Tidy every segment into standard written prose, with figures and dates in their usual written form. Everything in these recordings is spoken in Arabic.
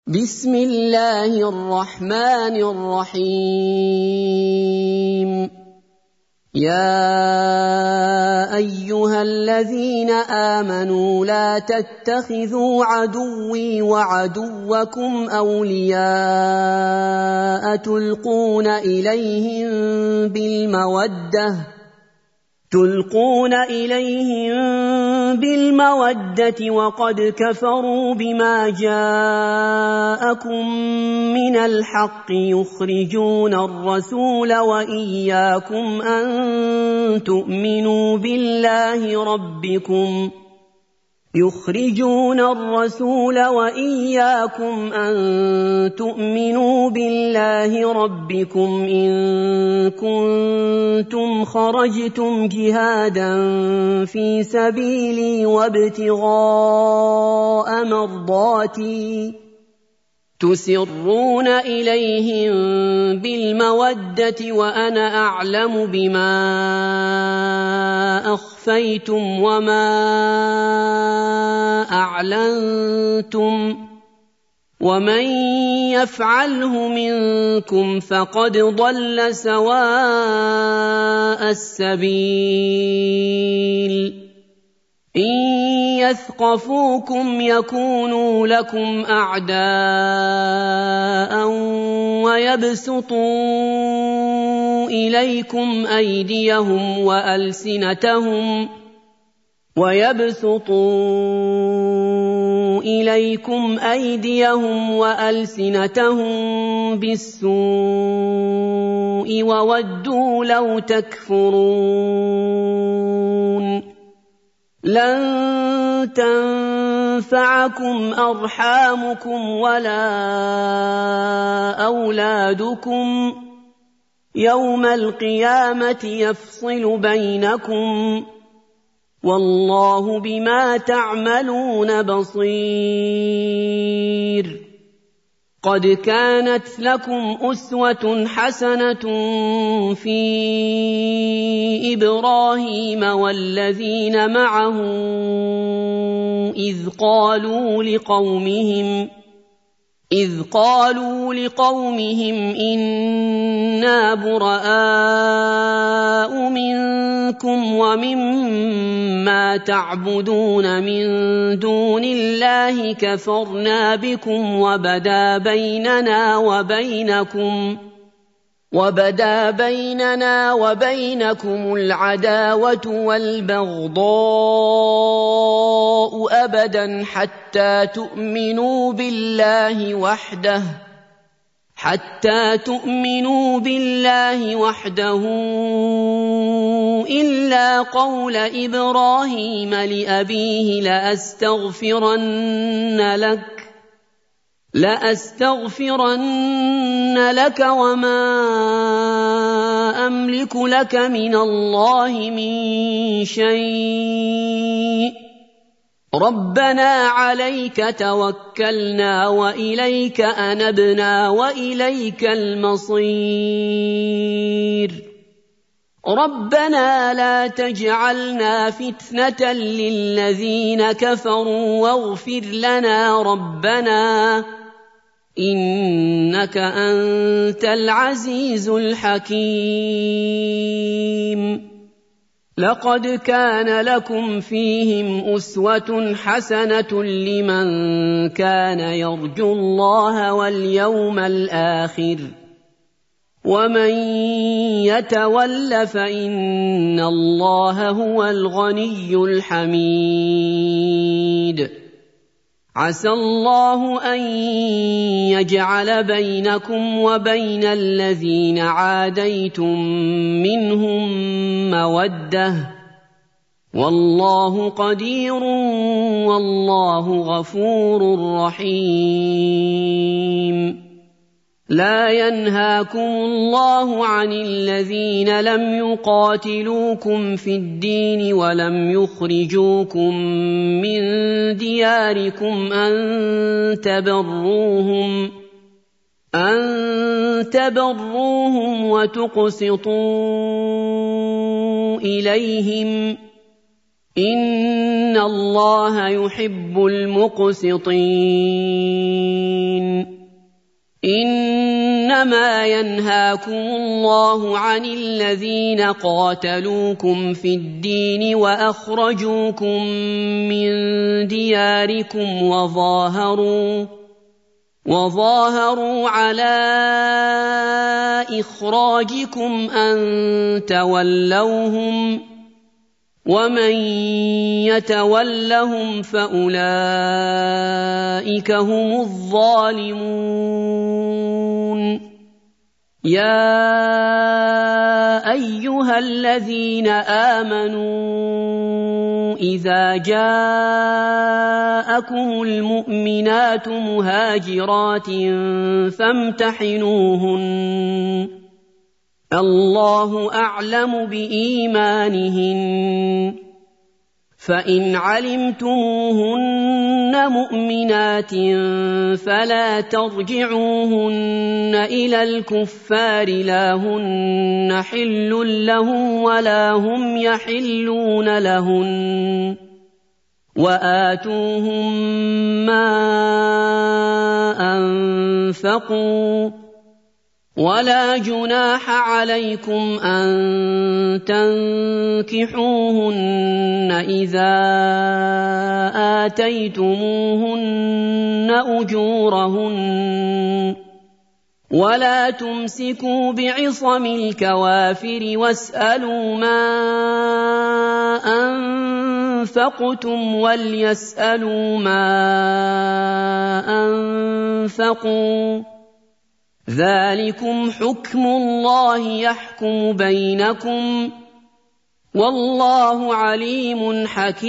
بسم الله الرحمن الرحيم. يا أيها الذين آمنوا لا تتخذوا عدوي وعدوكم أولياء تلقون إليهم بالمودة وقد كفروا بما جاءكم من الحق يخرجون الرسول وإياكم أن تؤمنوا بالله ربكم إن كنتم خرجتم جهادا في سبيلي وابتغاء مرضاتي تسرون إليهم بالمودة وأنا أعلم بما أخفيتم وما أعلنتم ومن يفعله منكم فقد ضل سواء السبيل. إن يثقفوكم يكونوا لكم أعداء ويبسطوا إليكم أيديهم وألسنتهم بالسوء وودوا لو تكفرون. لن تنفعكم أرحامكم ولا أولادكم يوم القيامة يفصل بينكم والله بما تعملون بصير. قد كانت لكم أسوة حسنة في إبراهيم والذين معه إذ قالوا لقومهم إنا براء منكم ومما تعبدون من دون الله كفرنا بكم وبدا بيننا وبينكم العداوة والبغضاء أبدا حتى تؤمنوا بالله وحده إلا قول إبراهيم لأبيه لأستغفرن لك وما أملك لك من الله من شيء ربنا عليك توكلنا وإليك أنبنا وإليك المصير. ربنا لا تجعلنا فتنة للذين كفروا واغفر لنا ربنا إنك أنت العزيز الحكيم. لقد كان لكم فيهم أسوة حسنة لمن كان يرجو الله واليوم الآخر ومن يتول فإن الله هو الغني الحميد. عسى الله أن يجعل بينكم وبين الذين عاديتم منهم مودة والله قدير والله غفور رحيم. لا ينهاكم الله عن الذين لم يقاتلوكم في الدين ولم يخرجوكم من دياركم أن تبروهم وتقسطوا إليهم إِنَّ اللَّهَ يُحِبُّ الْمُقْسِطِينَ إِنَّمَا يَنْهَاكُمُ اللَّهُ عَنِ الَّذِينَ قَاتَلُوكُمْ فِي الدِّينِ وَأَخْرَجُوكُم مِّن دِيَارِكُمْ وظاهروا على إخراجكم أن تولوهم ومن يتولهم فأولئك هم الظالمون يا أيها الذين آمنوا إذا جاءكم المؤمنات مهاجرات فامتحنوهن الله أعلم بإيمانهن فإن علمتموهن مؤمنات فلا ترجعوهن إلى الكفار لا هن حل لهم ولا هم يحلون لهن وآتوهم ما أنفقوا ولا جناح عليكم أن تنكحوهن إذا آتيتموهن أجورهن ولا تمسكوا بعصم الكوافر واسألوا ما أنفقتم وليسألوا ما أنفقوا ذلكم حكم الله يحكم بينكم والله عليم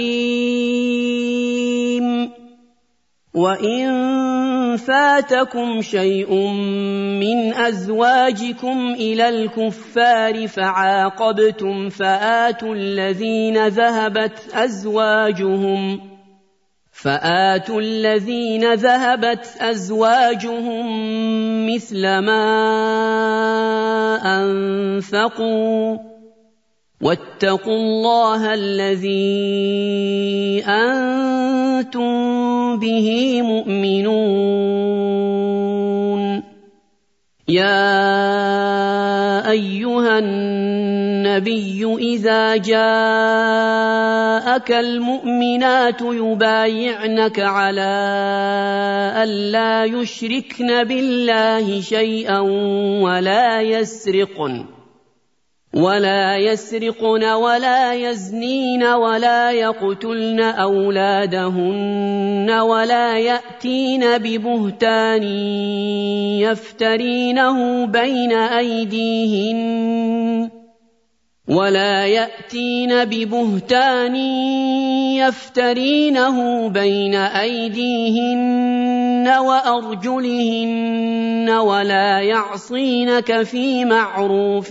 حكيم وإن فاتكم شيء من أزواجكم إلى الكفار فعاقبتم فآتوا الذين ذهبت أزواجهم مثل ما أنفقوا واتقوا الله الذي أنتم به مؤمنون يا أيها النبي إذا جاءك المؤمنات يبايعنك على ألا يشركن بالله شيئا ولا يسرقن ولا يزنين ولا يقتلن أولادهن ولا يأتين ببهتان يفترينه بين أيديهن وأرجلهن ولا يعصينك في معروف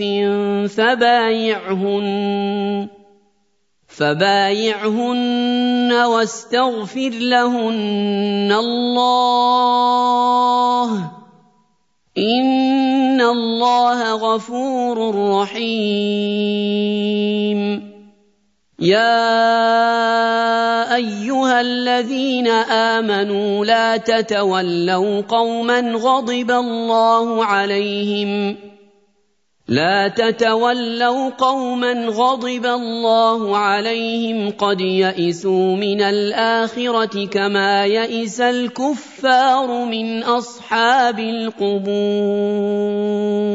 فبايعهن واستغفر لهن الله إن الله غفور رحيم يا أيها الذين آمنوا لا تتولوا قوما غضب الله عليهم قد يئسوا من الآخرة كما يئس الكفار من أصحاب القبور